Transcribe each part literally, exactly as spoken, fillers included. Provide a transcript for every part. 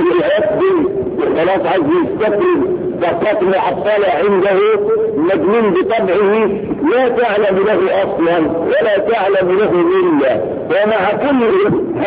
يقدم وخلاص عايز يستفرد فقط محصلة عنده مجنون بطبعه لا تعلم له اصلا ولا تعلم له الا ومع كل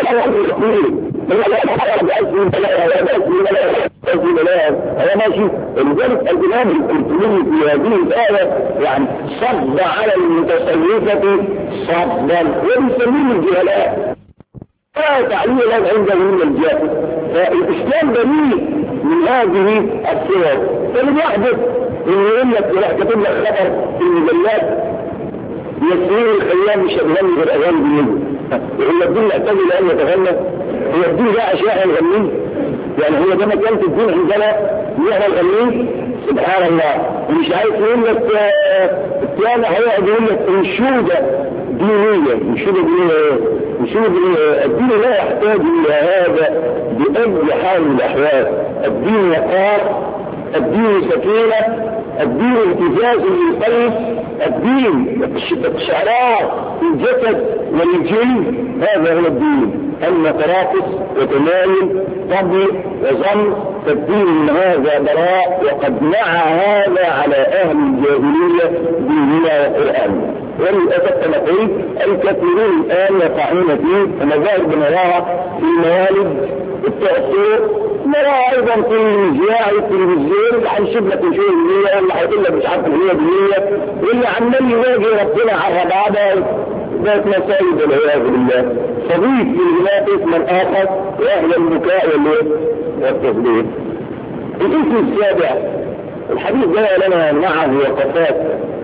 هذا ماشي. لذلك الامام القرطبي في هذه الايه يعني صد على المتصوفه صدا وبيسميه الجهلاء لا تعليم له عنده من الجهل. فالاسلام دليل من هذه الصور. فاللي يحدث انه يقول لك ولا كتب لك خبر في المجلات يسير الخيام مش هتغني غير اغاني جديده يقول لك الدين يحتاج الى ان يتغنى. هو الدين ده اشياء نغنيه يعني هو ده مكان في الدين عندنا نحن نغنيه سبحان الله. مش عايز يقول لك الثاني هيقعد يقول لك انشوده دينيه انشوده دينيه انشوده دينيه. الدين لا يحتاج الى هذا باي حال من الاحوال. الدين وقار الدين سكينه الدين امتزاز للقلب الدين شعراء الجسد والجن هذا هو الدين. اما تراقص وتمايل طبع وظن فالدين من هذا براء وقد نعى هذا على اهل الجاهليه ديننا وقراننا. وللاسف نقول الكثيرون الان يقعون فيه ومظاهر بنراها في الموالد التأثير نراها ايضا في المذياع والتلفزيون هنشوف لك شيء دينيه ولا هيقول لك مش عارف هي دينيه واللي عمال يواجه ربنا على بعضها ذات مساجد والعياذ بالله. صديق للغناء اسما اخر واهل البكاء والتصديق. الاسم السابع الحديث جاء لنا معه وقفات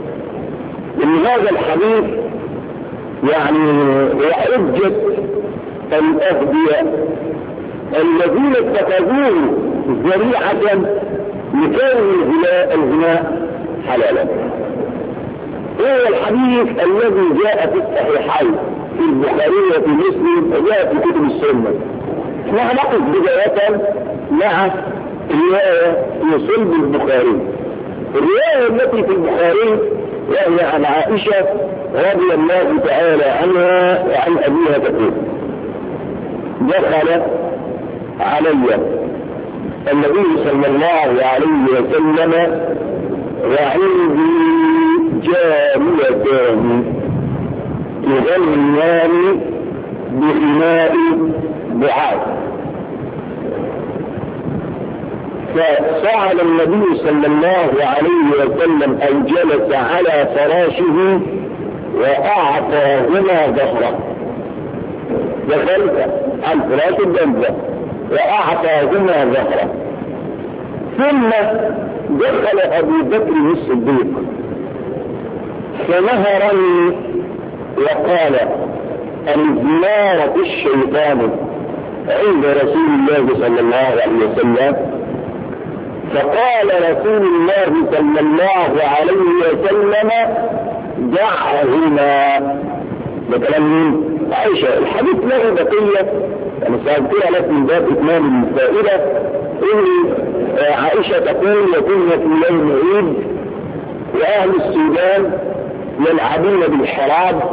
ان هذا الحديث يعني وحجة الاغبياء الذين اتخذوه ذريعة لكون الغناء حلالا. هو الحديث الذي جاء في الصحيحين في البخاري وفي مسلم وجاء في كتب السنة. احنا هنقف بداية مع رواية في صلب البخاري. الرواية التي في البخاري وهي عن عائشة رضي الله تعالى عنها وعن أبيها تقول دخل علي النبي صلى الله عليه وسلم وعندي جاريتان يغنيان بغناء بعاد. فصعد النبي صلى الله عليه وسلم أو جلس على فراشه وأعطاهما ظهره. دخلت عن فراش الجنة وأعطاهما ظهره. ثم دخل أبو بكر الصديق فنهرني وقال الزمارة الشيطان عند رسول الله صلى الله عليه وسلم. فقال رسول الله صلى الله عليه وسلم دعهما. بكلام عائشة. الحديث له بقية يعني سأذكرها لك من باب إتمام الفائدة إن عائشة تقول وكنا في يوم عيد وأهل السودان يلعبون بالحراب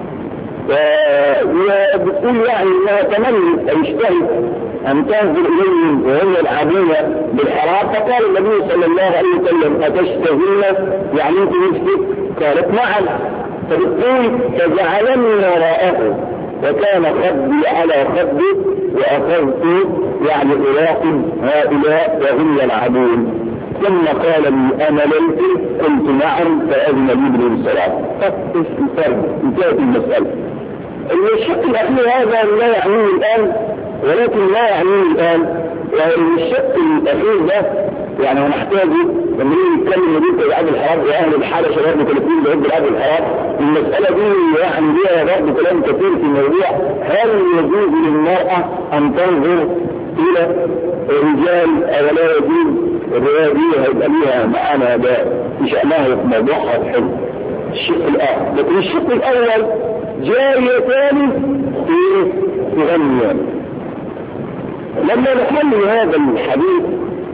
وبتقول يعني انها تمنى او اشتهت ان تنظر اليهم وهم يلعبون بالحراب. فقال النبي صلى الله عليه وسلم اتشتهين يعني انت نفسك؟ قالت نعم. فبتقول فجعلني وراءه وكان خدي على خدي واخذت يعني اراقب هؤلاء وهم يلعبون. ثم قال لي امللت؟ قلت نعم فاذن لي بالانصراف. انتهت المساله. الشق الاخير هذا لا يعنيه الان ولكن لا يعنيه الان. والشق الاخير ده يعني نحتاج لما نيجي نتكلم نديك العاب الحرام واهل الحاله شباب مكلفين بيحبوا العاب الحرام. المساله دي يعني ليها برضه كلام كثير في الموضوع. هل يجوز للمراه ان تنظر الى الرجال او لا يجوز؟ الروايه دي هيبقى ليها معانا ده في شأنها في موضوعها حلو. الشق الاخر لكن الشق الاول جاريتان في تغنيان. لما نحل هذا الحديث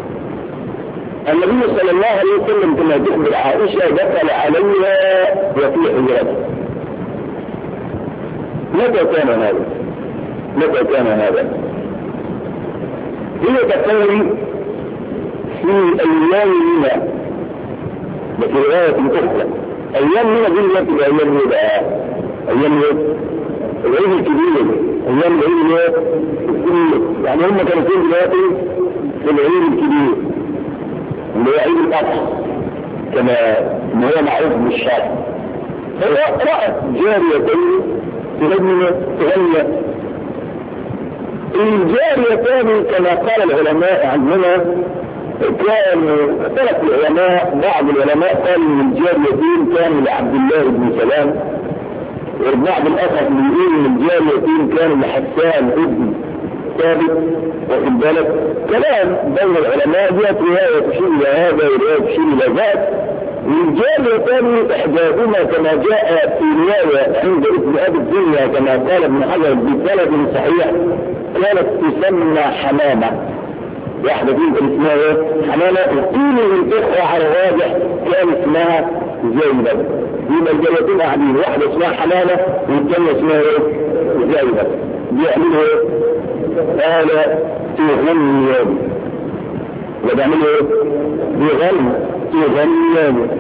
النبي صلى الله عليه وسلم كما تخبر عائشة دخل عليها وفي حجرته. متى كان هذا؟ متى كان هذا؟ هي تقوي في أيام منى بس رواية أخرى. أيام منى دي التي أيام منى بقى أيام العيد الكبير، أيام العيد الكبير، يعني هم كانوا فين دلوقتي في العيد الكبير اللي هو عيد الأضحى كما ما هو معروف بالشرع. فرأت جاريتين تغني تغني الجاريتان كما قال العلماء عنهما. كان ثلاث العلماء، بعض العلماء قال ان الجاريتين كانوا لعبد الله بن سلام، والبعض الاخر يقول ان الجاريتين كانوا لحسان ابن ثابت. واخد بالك كلام بين العلماء، دي روايه تشير الى هذا وروايه تشير الى ذاك. والجاريتان احداهما كما جاء في روايه عند ابن ابي الدنيا كما قال ابن حجر بسند صحيح كانت تسمى حمامه. واحدة فيهم كان اسمها ايه؟ حمامة. وقيل الاخوة على الراجح كان اسمها زينب. يبقى الجاريتين قاعدين، واحدة اسمها حمامة والثانية اسمها ايه؟ زينب. بيعملوا ايه؟ قال تغنيان. وبيعملوا ايه؟ بيغنوا تغنيان.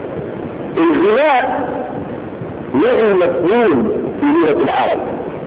الغناء له مفهوم في لغة العرب.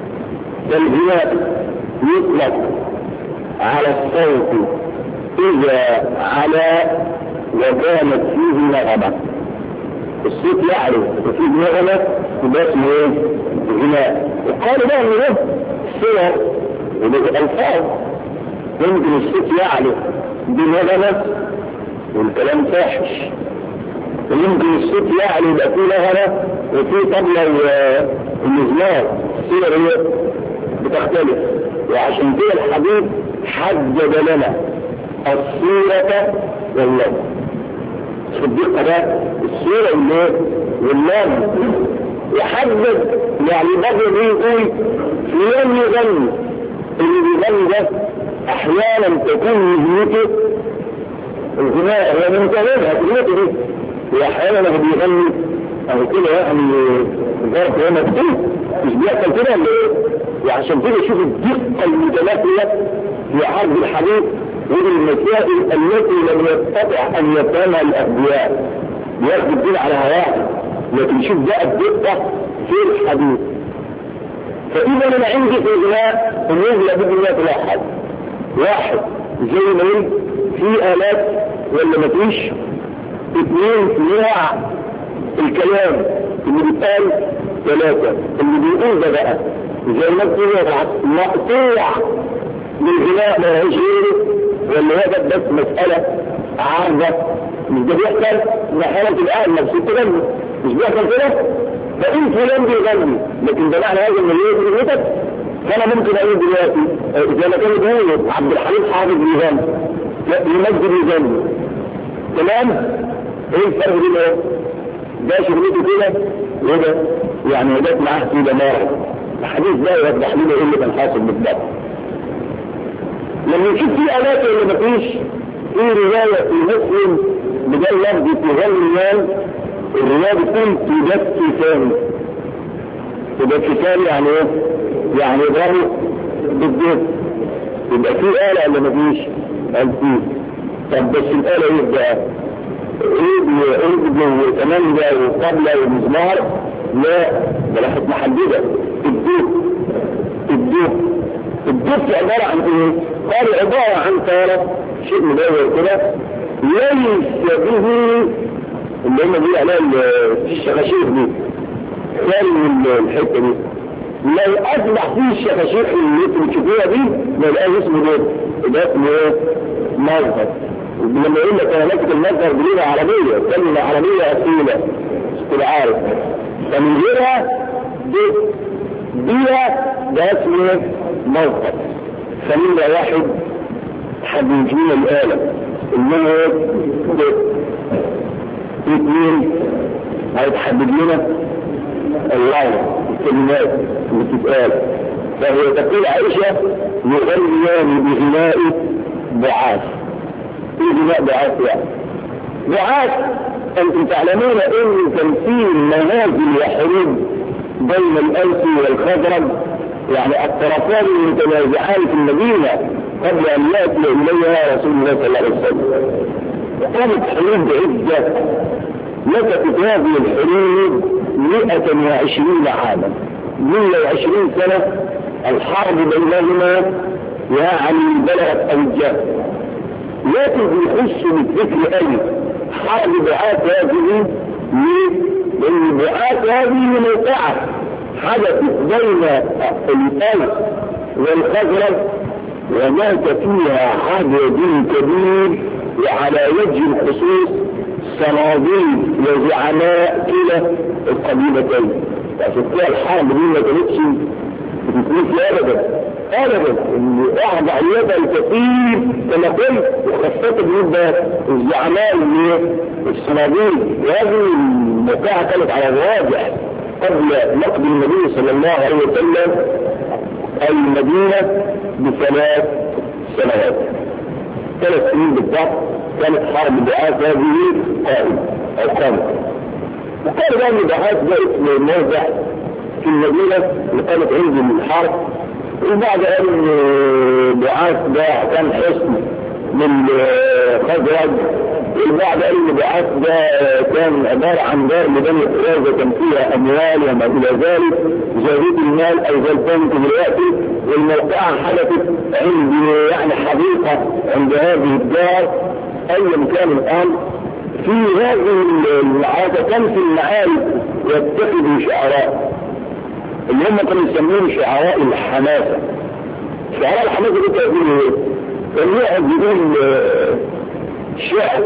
الغناء يطلق على الصوت إذا على وكانت فيه نغمة. الصوت يعلو وفيه نغمة يبقى اسمه ايه؟ غناء. وقالوا بقى ان ده صور وده الفاظ، يمكن الصوت يعلو بنغمة والكلام فاحش، ويمكن الصوت يعلو يبقى فيه نغمة وفيه طبلة ومزمار. الصور هي بتختلف. وعشان كده الحديث حدد لنا الصورة واللام. صدق ده الصورة واللام يحدد. يعني بدل بيقول فلان يغني، اللي بيغني ده احيانا تكون مهنته الغناء هي من كلامها كلمته دي، واحيانا لما بيغني او كده يعني ظرف هو مكتوب مش بيحصل كده ولا ايه؟ وعشان كده شوف الدقة المتماثلة في عرض الحديث ودي المسائل التي لم يستطع ان يفهمها الاغبياء، بياخد الدين على هواه. لكن شوف بقى الدقة في الحديث. فاذا انا عندي في الغناء الناس لابد ان يتلاحظ واحد زي ما قلت في آلات ولا ما فيش. اثنين نوع الكلام اللي بيتقال. ثلاثة اللي بيقول ده بقى زي ما بتقول مقطوع للغناء ما هيش غيره، ولا هي بس مسألة عارضة. مش ده بيحصل من حالة الآن نفسه تغني، مش بيحصل كده. فإن فلان بيغني لكن ده معنى هذا ان هي بيغنيتك. فأنا ممكن أقول دلوقتي زي ما كانوا بيقولوا عبد الحليم حافظ بيغني، لا يمجد يغني. تمام؟ ايه الفرق بين ايه؟ ده شغلته كده وده يعني جت معاه في دماغه. الحديث ده يوضح لنا ايه اللي كان حاصل بالضبط. لما نشوف في آلات اللي مفيش، في رواية في مسلم بدل لفظ تغنيان، الرواية بتقول تدكتان. تدكتان يعني ايه؟ يعني يضربوا بالدين. يبقى في آلة اللي مفيش قال فيه. طب بس الآلة يبقى عيد وعيد وكمانجة وقبلة ومزمار؟ لا، ده لحظة محددة. الدوب الدوب الدوب عبارة عن ايه؟ قال عبارة عن طارة شيء مدور كده ليس به اللي هم بيقول عليها الشخاشير دي، ثاني من الحتة دي. لو اصبح فيه الشخاشير اللي انتوا بتشوفوها دي ما يبقاش اسمه ده، ده اسمه ايه؟ مظهر. لما يقول لك انا ماسك المظهر بلغة عربية، كلمة عربية اصيلة تبقى عارف. فمن غيرها دي بيها ده اسمه مظهر. فمن واحد حد يجينا الآلة انه ده اثنين هيتحدد لنا الله الكلمات اللي بتتقال. فهي تقول عائشة يغنيان بغناء بعاث. ايه غناء بعاث يعني؟ بعاث انتم تعلمون ان كان في منازل وحروب بين الأوس والخزرج، يعني الطرفان المتنازعان في المدينة قبل أن يأتي إليها رسول الله صلى الله عليه وسلم. وكانت حروب عدة لفتت هذه الحروب مئة وعشرين عاما، مئة وعشرين سنة الحرب بينهما يعني بلغت أوجها. لكن بيخش بالذكر أي حرب بعاث هذه ليه؟ لأن بعاث هذه موقعة حدثت بين الأوس والخزرج ومات فيها عدد كبير، وعلى وجه الخصوص صناديد وزعماء كلا القبيلتين. عشان كده الحرب دي ما كانتش بتكون ابدا ابدا، ان اخضع يدها الكثير كما قلت، وخاصه بالنسبه الزعماء اللي الصناديد. وهذه الموقعه كانت على الراجح قبل نقد النبي صلى الله عليه وسلم المدينه بثلاث سنوات، ثلاث سنين بالضبط كانت حرب بعاث هذه قائمه او قامت. وقال بقى ان بعاث ده اسم موضع في المدينه اللي كانت عند الحرب. وبعد ان بعاث ده كان حصن من خزرج، وبعد ان بعاث ده كان عباره عن دار لبني قريظه كان فيها اموال وما الى ذلك، زادت المال او زادت دلوقتي. والموقعه حدثت عند يعني حديقه عند هذه الدار. ايا كان الان في هذه المعارك كان في المعارك يتخذوا شعراء اللي هم كانوا يسمون شعراء الحماسه. شعراء الحماسه دي كانوا ايه؟ كان يقعد يقول شعر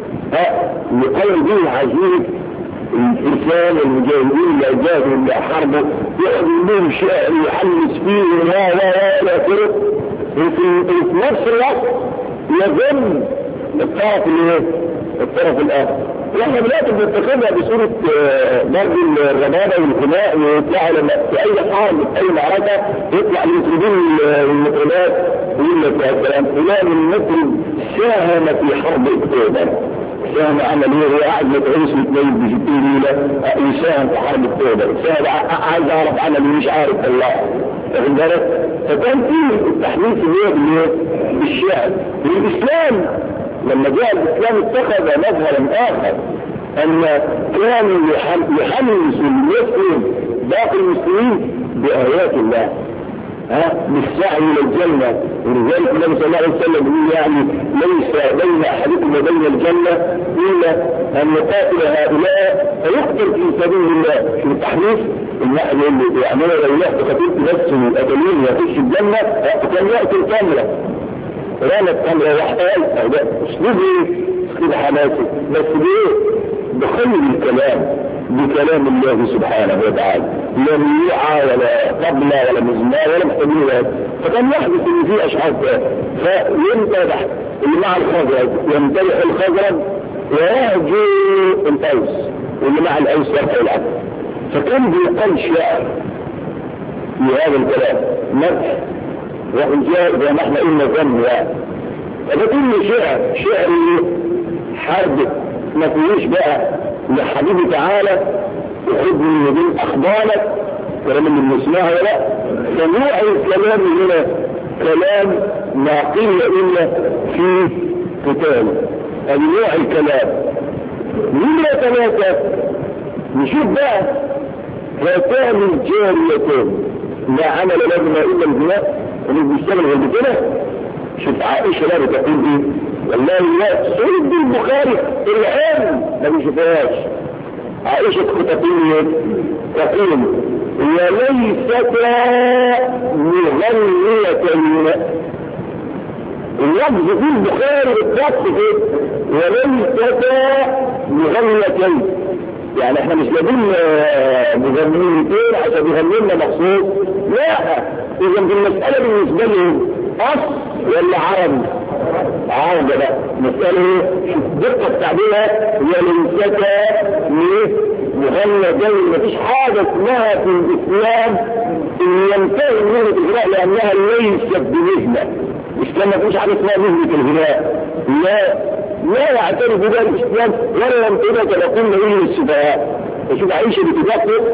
يقول به عزيز الانسان المجاهدين اللي اجازوا اللي حاربوا، يقعد يقول شعر يحمس فيه لا لا لا كده، وفي نفس الوقت يظن الطرف اللي الطرف الاخر. واحنا دلوقتي بنتخذها بصوره ضرب الربابه والغناء، ويطلعوا لما في اي حرب في اي معركه يطلع المطربين المقولات ويقول لك يا سلام فلان المطرب ساهم في حرب اكتوبر، ساهم عمل ايه؟ هو قاعد متعوس متنيل بستين ليله يساهم في حرب اكتوبر، ساهم عايز اعرف عمل مش عارف الله. واخد بالك؟ فكان في التحديث اللي بالشعر. والاسلام لما جاء الاسلام اتخذ مظهرا اخر، ان كانوا يحمس المسلم باقي المسلمين بايات الله، ها بالسعي الى الجنه. ولذلك النبي صلى الله عليه وسلم يقول يعني ليس بين احدكم وبين الجنه الا ان يقاتل هؤلاء فيقتل في سبيل الله. في التحديث النحل اللي يعني لو رحت قتلت نفسه قتلين يخش الجنه كان يقتل كامله، رانت كامله واحتال. اسلوب ايه؟ اسلوب حماسي، بس بايه؟ بخير الكلام، بكلام الله سبحانه وتعالى، لا ميوعة ولا طبلة ولا مزمار ولا محتاجين. فكان يحدث ان في اشعار فيمتدح اللي مع الخزرج يمتدح الخزرج ويهجو الاوس، واللي مع الاوس يرفع العدل. فكان بيقال شعر في هذا الكلام مدح وإنجاز زي ما احنا قلنا ذنب يعني. فكل شعر شعر حرب ما فيهوش بقى لحبيبي تعالى وخذ من يدين اخبارك كلام اللي بنسمعها ولا فنوع الكلام هنا كلام ما قيل الا في قتال. نوع الكلام من ثلاثة نشوف بقى هاتان الجاريتين لا عمل لهما الا البناء اللي بيشتغل غير كده. شوف عائشة لا بتقول ايه؟ والله لا سورة دي البخاري الآن ما بيشوفهاش. عائشة تقول ايه؟ تقول وليستا مغنيتين. اللفظ في البخاري بالضبط كده وليستا مغنيتين، يعني احنا مش جايبين مغنيتين عشان يغنوا لنا مخصوص، لا. اذا المسألة بالنسبة لهم اصل ولا عربي؟ عربي بقى. مسألة دقة تعبيرها هي لنسكة مغنى جاي. مفيش حاجة اسمها في الاسلام ان ينتهي مهنة الغناء لانها ليست بمهنة. الاسلام مفيش حاجة اسمها مهنة الغناء، لا لا يعترف بها الاسلام ولا ينتهي كما قلنا به السفهاء. فشوف عائشة بتدقق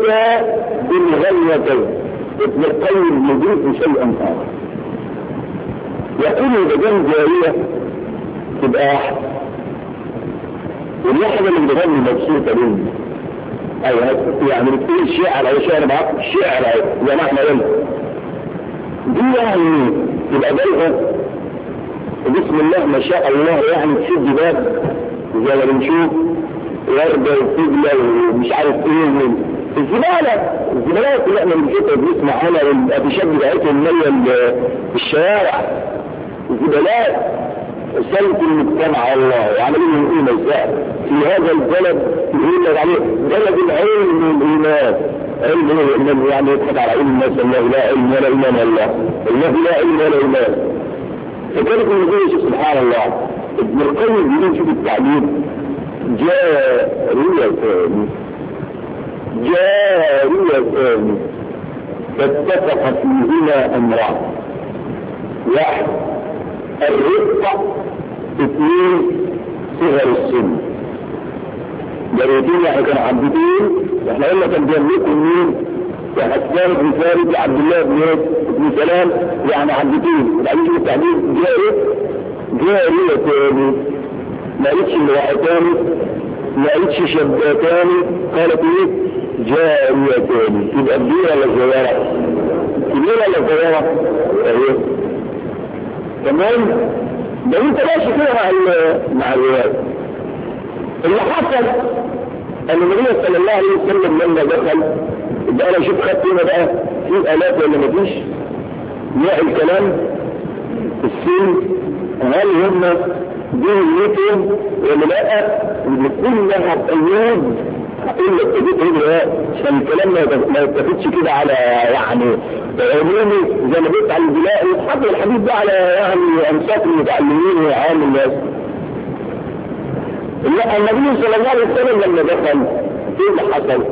لنسكة بالغنيتين. ابن القيم يضيف شيئا اخر يقول إذا كان جارية تبقى واحد، والواحدة اللي بتغني مبسوطة مني أيوة يعني بتقول شعر أو شعر معاك شعر زي ما احنا قلنا دي يعني تبقى بلغة بسم الله ما شاء الله يعني تسد باب زي ما بنشوف وردة وفجلة ومش عارف ايه الزبالة الزبالات اللي احنا بنشوفها بنسمع عنها والأبشاب بتاعتهم مية الشوارع الزبالات سلك المجتمع الله وعملين الأمة الزهر في هذا البلد يقول لك عليه بلد العلم والإيمان علم الإيمان يعني يضحك على علم الناس الله لا علم ولا إيمان الله الله لا علم ولا إيمان فكانت النبي سبحان الله ابن القيم يقول شوف التعليم جاريتان جاريتان فاتفق فيهما أمران واحد الرفقة اثنين صغر السن جاريتين يعني كانوا عبدين احنا قلنا كان بيملكوا مين وحسان بن ثابت عبد الله بن سلام يعني عبدين وبعدين التعليم جاري جاريتان ما قلتش امرأتان ما قلتش شابتان قالت ايه جاريتان يبقى كبيرة ولا صغيرة كبيرة ولا صغيرة اهي تمام ده انت ماشي كده مع مع الرواية اللي حصل ان النبي صلى الله عليه وسلم لما دخل يبقى انا اشوف خدت هنا بقى في الات ولا مفيش نوع الكلام السن هل هم دينيتهم ولا لا كلها قيود اقول لك تجيب هنا عشان الكلام ما يتفتش كده على يعني عمومي زي ما قلت على البلاء وحط الحديث ده على يعني انصاف المتعلمين وعام الناس. لا النبي صلى الله عليه وسلم لما دخل ايه اللي حصل؟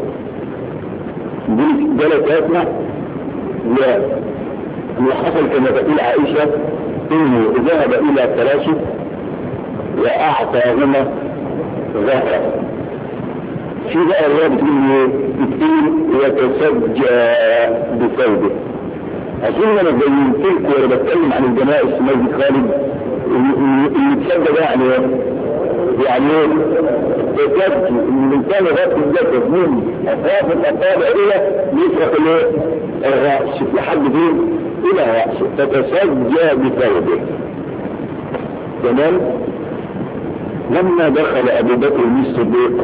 جلساتنا لا اللي حصل كما تقول عائشة انه ذهب الى فراشة واعطاهما ظهرا في بقى الرابط بتقول بتقول يتسجى بثوبه اظن انا بينت لكم وانا بتكلم عن الجماعه السماوي خالد اللي يتسجى ده يعني يعني يتسجى ان الانسان يغطي الجسد من اطراف الاصابع الى يفرق الراس لحد فين الى راسه تتسجى بثوبه تمام. لما دخل ابو بكر الصديق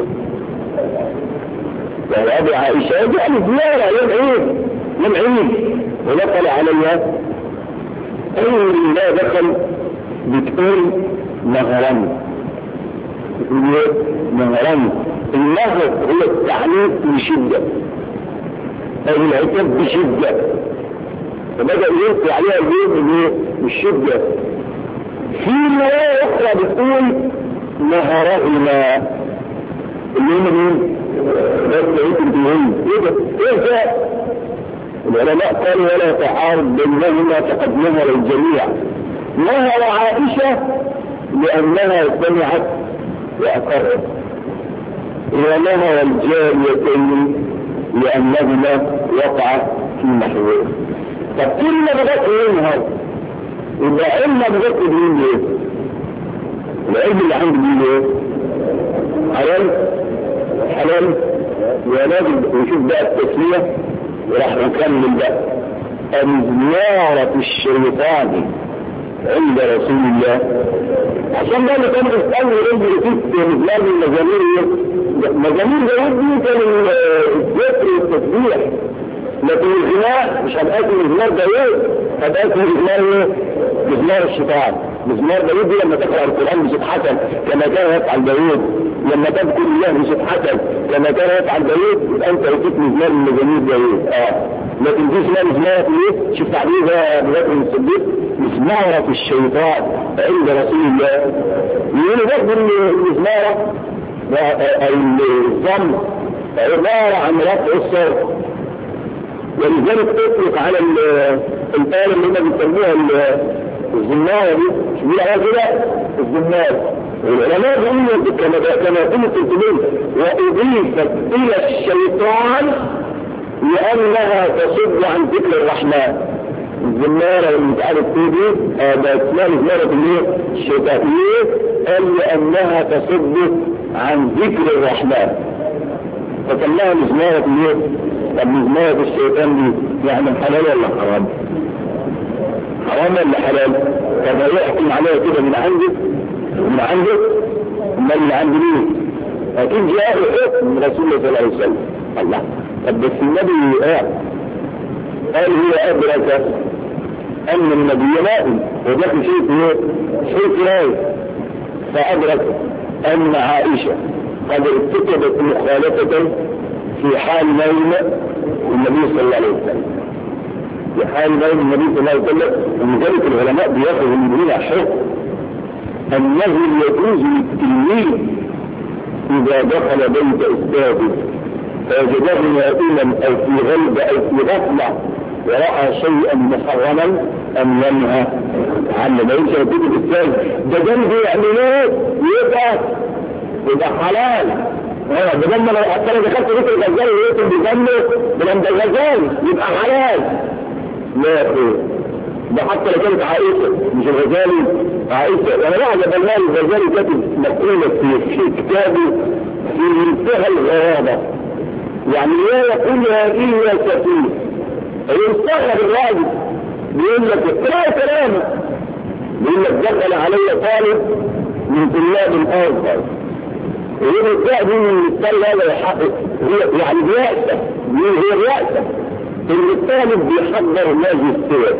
وابو عائشه يعني زياره يوم عيد يوم عيد ودخل عليها اول ما دخل بتقول نهرا بتقول نهرا النهر هو التعنيف بشده او العتاب بشده فبدا يلقي عليها الليل بالشده. في روايه اخرى بتقول نهرهما اللي هم مين؟ بس يمكن تقول ايه ده؟ ايه ده؟ العلماء قالوا ولا تعارض بينهما فقد نهر الجميع. نهر عائشة لأنها سمعت وأقرت ونهر الجاريتين لأنهما وقع في محور. طب كل ما بدأت ينهر يبقى علم بدأت بين ايه؟ العلم اللي عندي بين ايه؟ حلال حلال ولازم نشوف بقى التسمية وراح نكمل بقى المزمارة الشيطاني عند رسول الله عشان ده اللي كان بيسألني يقول لي في مزمار المزامير مزامير داود دي كان الذكر والتسبيح لكن الغناء مش هنقاسم مزمار داود هنقاسم مزمار ايه؟ مزمار الشيطان. مزمار داود دي لما تقرأ القرآن بصوت حسن كما كان يفعل داود لما تذكر الله بصوت حسن كما كان يفعل داود يبقى انت وجدت مزمار من مزامير داود اه لكن دي اسمها مزمارة ايه؟ شوف تعبيرها ابو بكر الصديق مزمارة الشيطان عند رسول الله. يقولوا برضه المزمارة الضم عبارة عن رفع الصوت ولذلك تطلق على الآلة اللي هم بيسموها الزمارة دي مش بيقول عليها كده الزمارة. والعلماء بيقولوا كما قلت الكبير وأضيفت إلى الشيطان لأنها تصد عن ذكر الرحمن الزمارة اللي مش عارف ايه دي آه ده اسمها مزمارة الايه؟ الشيطانية. قال لأنها تصد عن ذكر الرحمن فسماها مزمارة الايه؟ طب مزمارة الشيطان دي يعني حلال ولا حرام؟ حرام ولا حلال؟ طب يحكم عليها كده من عندك من عندك امال من عند مين؟ اكيد جاء حكم من رسول الله صلى الله عليه وسلم. الله طب بس النبي قال قال هو ادرك ان النبي نائم وده شيء ايه؟ شيء رايه فادرك ان عائشه قد ارتكبت مخالفه في حال نوم النبي صلى الله عليه وسلم. في حال نوم النبي صلى الله عليه وسلم ولذلك العلماء بياخذوا من هنا حكم انه يجوز للتلميذ اذا دخل بيت استاذه فوجده نائما او في غلبه او في غفله ورأى شيئا محرما ان ينهى عنه. ما يمشي بيت الاستاذ ده جنبه يعملوه يبقى يبقى حلال. اه ده لما لو حتى لو دخلت بيت الغزالي ويقتل بجنبه بلند الغزالي يبقى حلال. لا يا اخويا ده حتى لو كانت عائشه مش الغزالي عائشه. انا بعد بالله الغزالي كاتب مقوله في في كتابه في منتهى الغرابه يعني لا يقولها الا سفيه. يستغرب الراجل بيقول لك اقرأ كلامه بيقول لك دخل علي طالب من طلاب الازهر ويقول الداعي من الطالب هذا يحقق هي يعني بيأسف هي بيأسف ان الطالب بيحضر ماجستير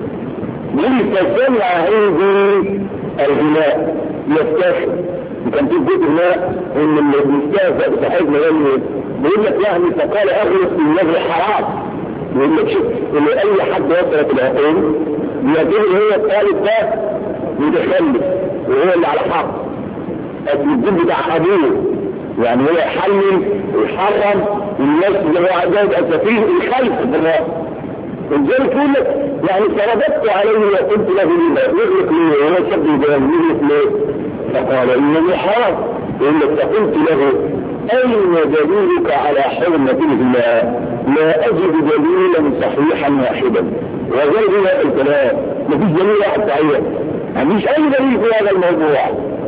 من تسمع عندي الغناء يفتخر وكان في بيت هناك ان اللي بيستهزأ صاحبنا بيقول لك يعني فقال اغلق النبي حرام. يقول لك شوف ان اي حد وصلت العقول بيعتبر هو الطالب ده متخلف وهو اللي على حق الدين بتاع ابوه يعني هو يحلل ويحرم والناس اللي هو عايزاه يبقى سفيه الخلف بالراس. ولذلك يقول لك يعني فرددت عليه وقلت له لما يغلق ليه وهو شاب يغلق ليه فقال انه حرام. يقول لك فقلت له اين دليلك على حرمة الغناء؟ لا اجد دليلا صحيحا واحدا وغير هذا الكلام مفيش دليل واحد صحيح مفيش اي دليل في هذا الموضوع.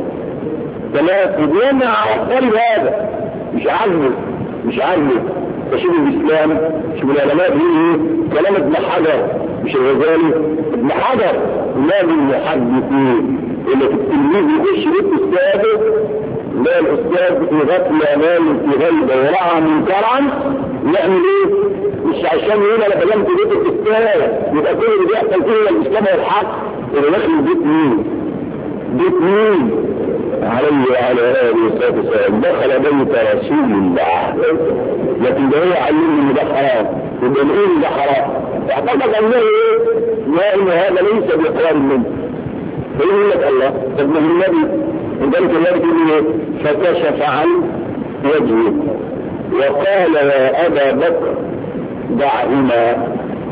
ثلاث ودينا عقل هذا مش عاجبه مش عاجبه فشوف الاسلام شوف العلماء فيه كلام ابن حجر مش الغزالي ابن حجر لا من محدثين اللي في التلميذ يخش بيت استاذه لا الاستاذ في غفله امام في غيبه ورعى منكرا يعمل ايه؟ مش عشان يقول انا بلمت بيت الاستاذ يبقى كل اللي بيحصل فيه الاسلام والحق اللي داخل بيت مين؟ بيت مين؟ عليه وعلى اله وصحبه وسلم دخل بيت رسول الله لكن ده هو علمني ان ده حرام يبقى نقول ده حرام اعتقد انه ايه؟ لا ان هذا ليس باقرار منه فيقول لك الله طب ما النبي وذلك النبي يقول ايه؟ فكشف عن وجهه وقال يا ابا بكر دعهما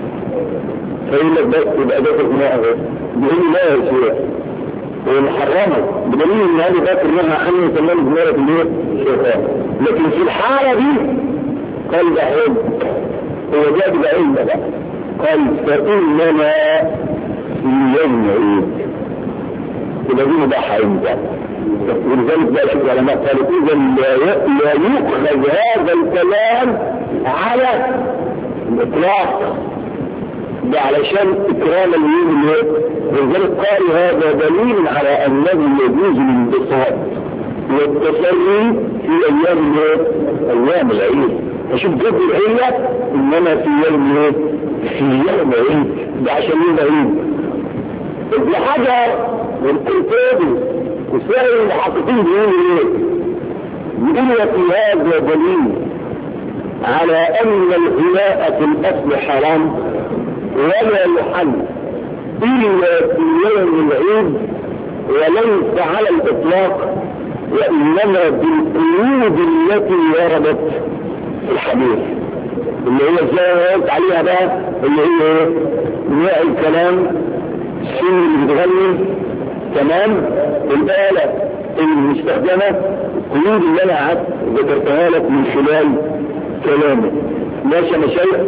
فيقول لك بس يبقى ده الماء بيقول لا يا شيخ ومحرمه بدليل ان ابي بكر منها ان يسمى بمرة الايه؟ الشيطان. لكن في الحاله دي قال ده حب هو جاب بعلم بقى قال فاننا في يوم عيد الذين ضحى امتى ولذلك بقى شوف علماء قالوا اذا لا يؤخذ هذا الكلام على الاطلاق ده علشان اكرام اليوم اللي ولذلك قالوا هذا دليل على انه يجوز الانبساط والتسري في ايام ايام العيد. فشوف جد العيله انما في يوم ايه؟ في يوم عيد ده عشان يوم عيد. ابن حجر والقرطبي وسائر المحققين بيقولوا ايه؟ بيقولوا في هذا دليل على ان الغناء في الاصل حرام ولا يحل الا في يوم العيد وليس على الاطلاق وانما بالقيود التي وردت في الحديث اللي هي ازاي قلت عليها بقى اللي هي نوع الكلام السن اللي بتغني تمام الآلة المستخدمة القيود اللي انا قعدت ذكرتها لك من خلال كلامي ماشي يا مشايخ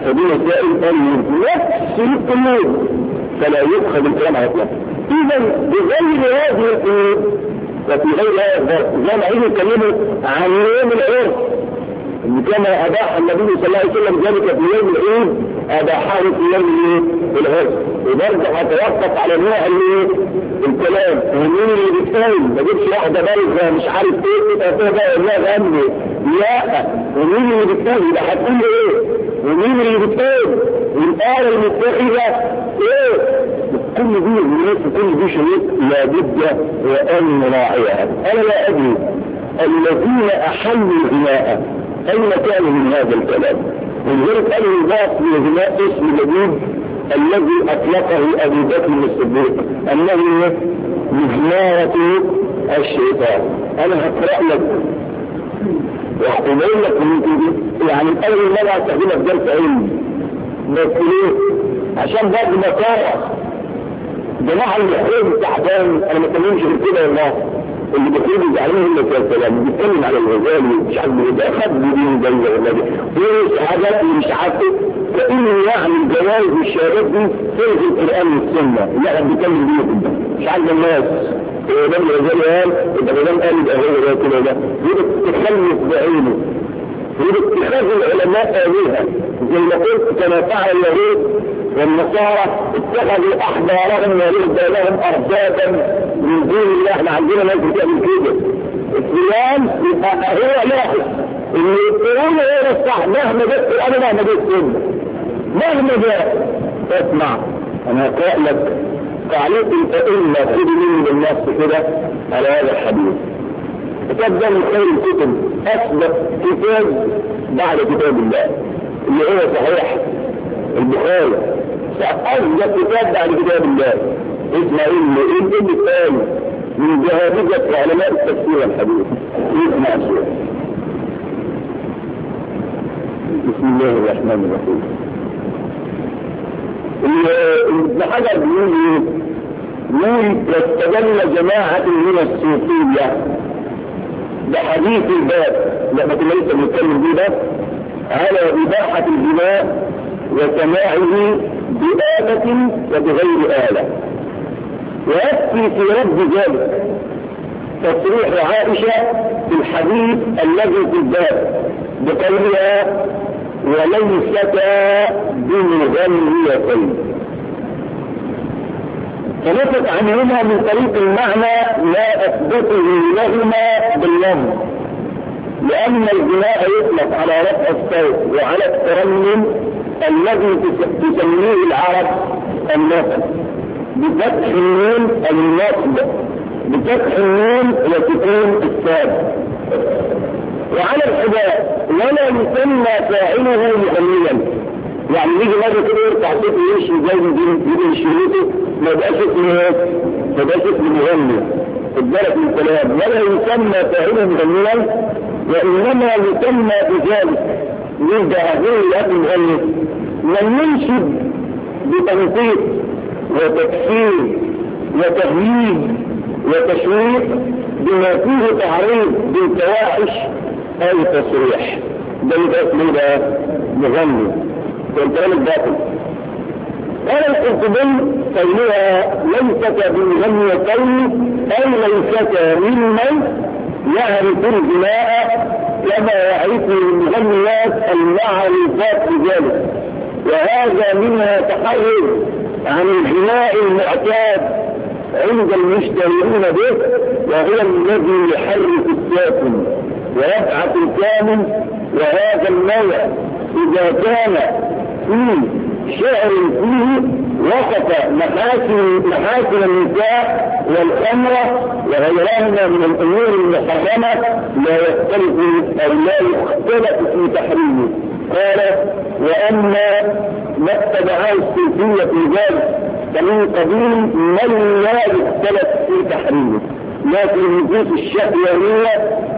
فدي مسائل نفس القيود فلا يؤخذ الكلام على اطلاق. اذا بغير هذه القيود وفي غير هذا زي ما عايزين يتكلموا عن يوم العرس كما اباح النبي صلى الله عليه وسلم ذلك في يوم العيد اباحه في يوم العرس. وبرضه هتوقف على نوع الكلام ومين اللي بتقول ما جبتش واحده بالغه مش عارف ايه كده كده ولا غني لا ومين اللي بتقول يبقى هتقول ايه ومين اللي بتقول الآلة المتخذة ايه كل دي الناس كل دي شيء لابد وان نراعيها. انا لا ادري الذين احلوا الغناء اين كانوا من هذا الكلام ولذلك قالوا يضاف للغناء اسم جديد الذي اطلقه ابو بكر الصديق انه مزمارة الشيطان. انا هقرأ لك وهقول لك يعني اول مرة استخدمها في درس علمي بس ليه؟ عشان برضه مصارع جماعة المحرم التعبان انا ما اتكلمش غير كده والله اللي بيقولوا زعلانين الا في الكلام بيتكلم على الغزالي مش عارف ده خد دين ده ولا ده في حاجات مش عارفه كانه يعني الجواز والشهادات دي تلغي القران والسنه اللي احنا بنتكلم بيه مش عارف الناس ده الغزالي قال ده ما دام قال ده هو ده كده ده يبقى تخلف بعينه يبقى اتخاذ العلماء آلهة زي ما قلت كما فعل اليهود والنصارى اتخذوا احبارهم ورهبانهم اربابا من دون الله. احنا عندنا ناس بتعمل كده الاسلام يبقى هو لاحظ ان يقولون ايه الصح مهما جت القران مهما جت السنه مهما جاء اسمع انا هقرا لك تعليق الائمه خذ مني بالنص كده على هذا الحديث. كتاب ده من خير الكتب اثبت كتاب بعد كتاب الله اللي هو صحيح البخاري أصدق كتاب بعد كتاب الله اسمع ايه اللي الثاني من جهابزة علماء التفسير والحديث اسمع شيء. بسم الله الرحمن الرحيم. ابن حجر بيقول يقول واستدل جماعة من الصوفية بحديث الباب لما كنا لسه بنتكلم بيه ده على إباحة الجماع وسماعه بآلة وبغير آلة. ويكفي في رد ذلك تصريح عائشة في الحديث الذي في الباب بقولها وليستا بمغنيتين فنفت عنهما من طريق المعنى لا أثبته لهما باللفظ لأن الغناء يطلق على رفع الصوت وعلى الترنم الذي تسميه العرب النصب بفتح النون النصب بفتح النون وسكون الساد وعلى الحذاء ولا يسمى فاعله مغنيا. يعني يجي مرة كده يرفع صوته ويمشي زي يجي يشيله ما يبقاش اسمه ما يبقاش اسمه مغني الدرجة الكلام ولا يسمى فاعله مغنيا وإنما يسمى بذلك يبقى هذه الأب مغني من ينشد بتنقيط وتكفير وتهييج وتشويق بما فيه تعريض بالفواحش أو تصريح ده يبقى اسمه ده مغني والكلام الباطل. قال القرطبي قولها ليست بمغنيتين أي ليست ممن يعرف الغناء كما يعرف المغنيات المعروفات بذلك وهذا منها تحرر عن الغناء المعتاد عند المشتهرين به وهو الذي يحرك الساكن ويبعث الكامل. وهذا النوع إذا كان فيه شعر فيه وصف محاسن محاسن النساء والخمرة وغيرهما من الأمور المحرمة لا يختلف أو لا يختلف في تحريمه. قال وأما ما اتبعه الصوفية في ذلك فمن قبيل من لا يختلف في تحريمه لكن النفوس الشهوانية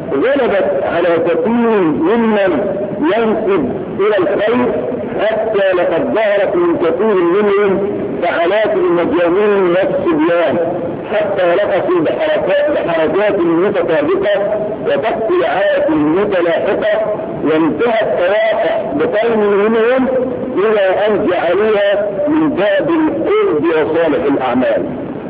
غلبت على كثير ممن ينسب الى الخير، حتى لقد ظهرت من كثير منهم فعلات المجانين والصبيان، حتى لقصوا بحركات متطابقه وتقطيعات متلاحقه، وانتهى التواقع بقوم منهم الى ان جعلوها من باب القرب وصالح الاعمال.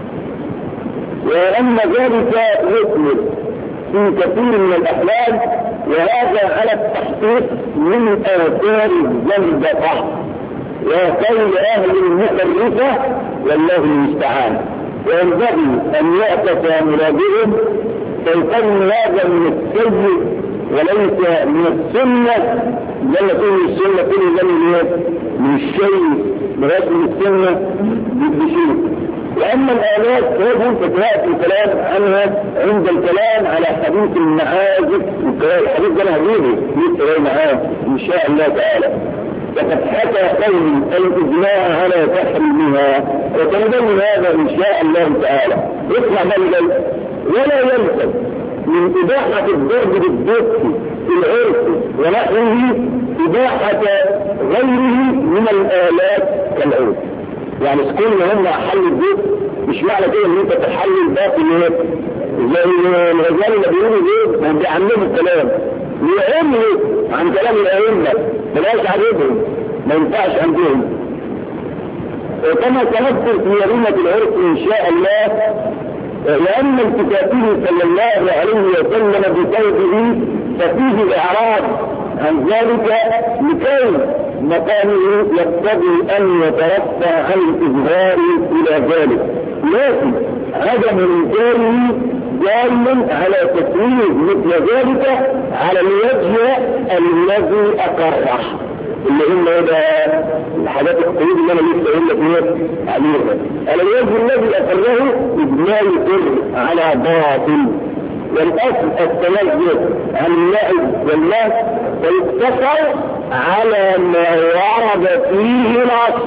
وان ذلك يثمر في كثير من الاحوال، وهذا على التحقيق من اثار الزندقه وقول اهل المخرفه والله المستعان. وينبغي ان يعتقى مرادهم فيكون هذا من السيء وليس من السنه. لما تقول السنه كل ده من الشيء لغايه من السنه بشيء. واما الالات فهو فتحات الكلام عنها عند الكلام على حديث المعازف، والحديث ده انا هجيبه لسه معاه ان شاء الله تعالى. وقد حكى قوم الاجماع على تحريمها، وتنبغي هذا ان شاء الله تعالى. اسمع بل ولا يلزم من اباحه الضرب بالدف في العرف ونحوه اباحه غيره من الالات كالعود. يعني كل هم حل الدف مش معنى كده ان انت تحل الباقي زي الغزالي اللي بيقولوا ايه هم بيعلموا الكلام بيعملوا عن كلام الائمه بلاش عددهم ما ينفعش عندهم. وكما سنذكر في يريمه العرف ان شاء الله، لان التفاته صلى الله عليه وسلم بقوله ففيه الاعراض عن ذلك لكي مكانه يقتضي ان يترفع عن الاظهار الى ذلك، لكن عدم انكاره دال على تسويق مثل ذلك على الوجه الذي اقره، اللي هم هذا الحاجات القيود اللي انا لسه اقول لك ايه عليها. على الوجه الذي اقره لا يقر على باطل، والاصل التنزه عن اللعب واللهو ويقتصر على ما ورد فيه نص.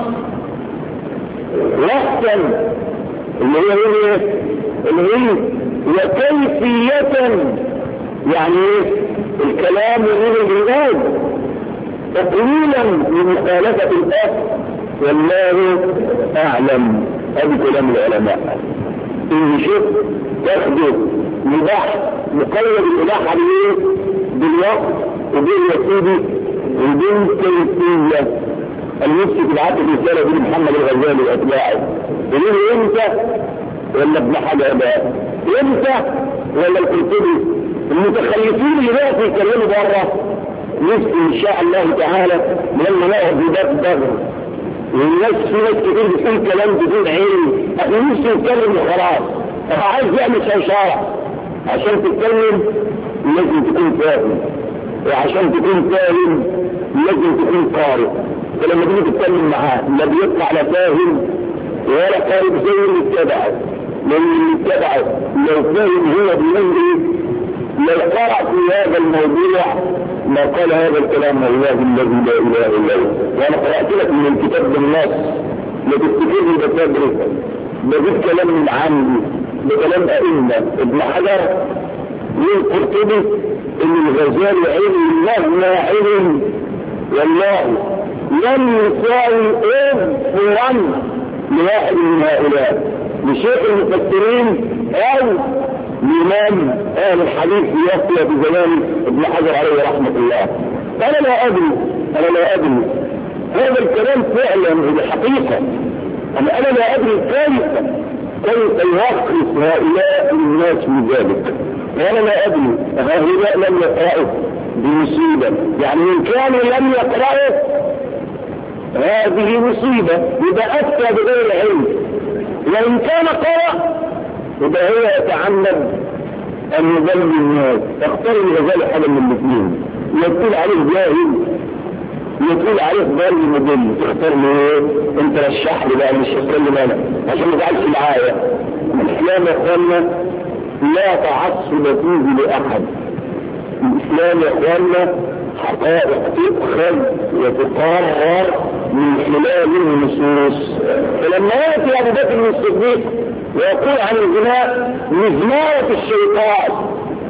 وقتا اللي هي ايه اللي هي وكيفية، يعني الكلام من الجهاد تقليلا لمخالفة الاصل والله اعلم. هذا كلام العلماء. ان شفت تاخده مباح مقيد الاباحه بايه؟ بالوقت وبالوسيله وبالكيفيه. المسك العقل الرساله دي محمد الغزالي واتباعه يقولوا امتى ولا ابن حجر بقى امتى ولا القرطبي المتخلفين اللي بقوا يتكلموا بره نفسي ان شاء الله تعالى لما نقعد بباب دغر والناس في ناس كتير بتقول كلام بدون علم. احنا نفسي نتكلم وخلاص. طب عايز يعمل شوشره عشان تتكلم لازم تكون فاهم، وعشان تكون فاهم لازم تكون قارئ. فلما تيجي تتكلم معاه لا بيطلع لا فاهم ولا قارئ زي اللي اتبعه، لان اللي اتبعه لو فاهم هو بيقول ايه لو قرأ في هذا الموضوع ما قال هذا الكلام الله الذي لا اله الا هو. وانا قرأت لك من الكتاب بالنص لا تفتكرني بتدرس بجيب كلام من عندي بكلام ائمه ابن حجر والقرطبي ان الغزالي علم مهما علم والله لم يساوي اف ون لواحد من هؤلاء لشيخ المفسرين او لإمام اهل الحديث يفتي بزمان ابن حجر عليه رحمه الله. انا لا ادري انا لا ادري هذا الكلام فعلا بالحقيقه. انا انا لا ادري كيف كيف يوقف هؤلاء الناس من ذلك، وانا لا ادري هؤلاء لم يقرأوا بمصيبه. يعني ان كانوا لم يقرأوا هذه مصيبه يبقى افتى بغير علم، وان كان قرأ يبقى هو يتعمد ان يضل الناس. اختار الغزالي حاجه من الاثنين، يقول عليه جاهل يقول عليه ضال مضل. تختار له ايه؟ انت رشح لي بقى مش هتكلم انا عشان ما تزعلش معايا. الاسلام يا اخوانا لا تعصب فيه لاحد. الاسلام يا اخوانا حقائق تؤخذ وتقرر من خلال النصوص. فلما ياتي ابو بكر الصديق ويقول عن الزنا مزمارة الشيطان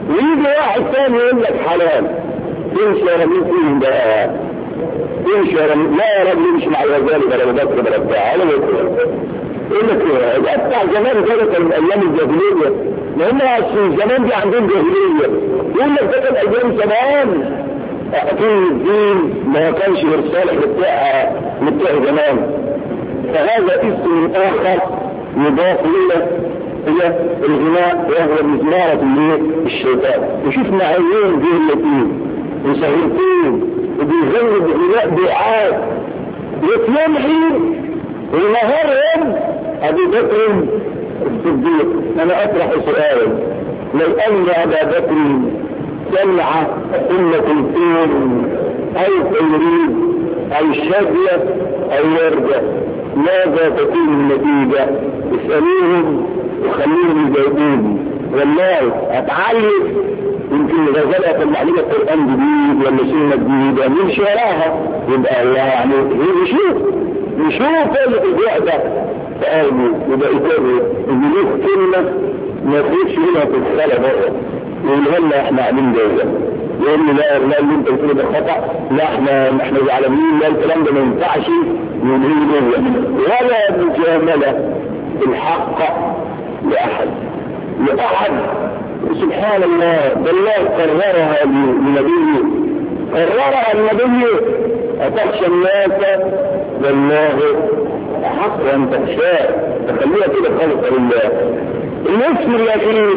ويجي واحد ثاني يقول لك حلال، تمشي يا رجل فيهم بقى، تمشي يا رجل، لا يا رجل يمشي مع الرجال ولا بكر ولا بتاع، انا يقول لك ده بتاع زمان ده كان من ايام الجاهليه، لان زمان دي عندهم جاهليه، يقول لك ده كان ايام زمان، اكيد الدين ما كانش مرسال بتاع بتاع زمان، فهذا اسم اخر يضاف الى هي الغناء، وهو مزمارة الشيطان. وشوف معين جهلتين وسهلتين وبيغنوا بغناء دعاء يتيام حين ونهارهم ابي بكر الصديق. انا اطرح سؤال، لو ان ابا بكر سمع ام كلثوم او تيريد او شادية او وردة، ماذا تكون النتيجة؟ اسألوهم وخليهم يجاوبوني، والله اتعلم يمكن غزالة طلع لنا القرآن جديد ولا سنة جديدة نمشي وراها، يبقى الله يعني نشوف نشوف اللي في الوقت ده فقالوا يبقى يقرر ان له كلمة ما تخش منها في الصلاة بقى، يقول لنا احنا عاملين جوه، يقول لي لا لا اللي انت بتقوله ده خطأ، لا احنا احنا زعلانين، لا الكلام ده ما ينفعش، يقول لي ولا مجاملة الحق لأحد لأحد سبحان الله، ده الله قررها لنبيه، قررها النبي أتخشى الناس والله حق أن تخشاه، تخليها كده خلق لله. الاسم الأخير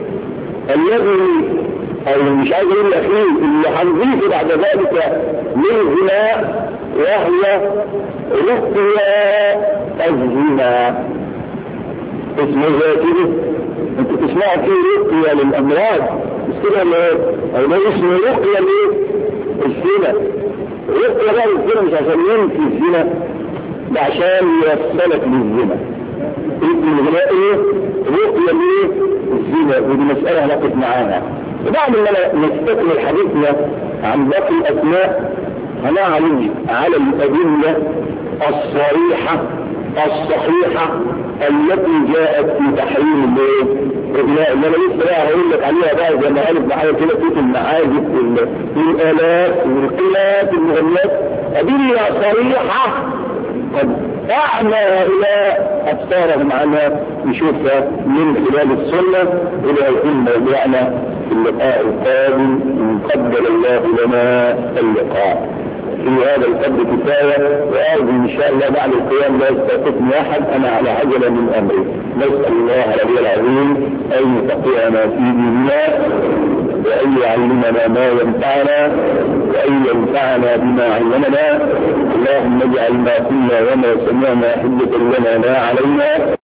الذي أو مش عايز أقول الأخير اللي هنضيفه بعد ذلك للغناء وهي رقية الزنا. اسمه زي كده انتوا تسمعوا فيه رقية للأمراض مش كده ولا ايه؟ او ده اسمه رقية ليه؟ الزنا. رقية بقى الزنا مش عشان ينفي الزنا، ده عشان يوصلك للزنا. اسم الغناء ايه؟ رقية ليه؟ الزنا. ودي مسألة هنقف معاها. وبعد ما نستكمل حديثنا عن باقي الأسماء هنعلم على الأدلة الصريحة الصحيحة التي جاءت في تحريم الغناء، اللي انا لسه بقى هقول لك عليها بقى زي ما قالت معايا كده في المعازف والآلات والقلات المغنيات، أدلة صريحة قد أعمى هؤلاء أبصارهم عنها نشوفها من خلال السنة. إلى يكون موضوعنا في اللقاء القادم إن قدر الله لنا اللقاء. في هذا القدر كفاية، وأرجو إن شاء الله بعد القيام لا يستطيعني أحد، أنا على عجلة من أمري. نسأل الله العلي العظيم أن يفقهنا في ديننا، وأن يعلمنا ما ينفعنا، وأن ينفعنا بما علمنا. اللهم اجعل ما كنا وما سمعنا حجة لنا لا علينا.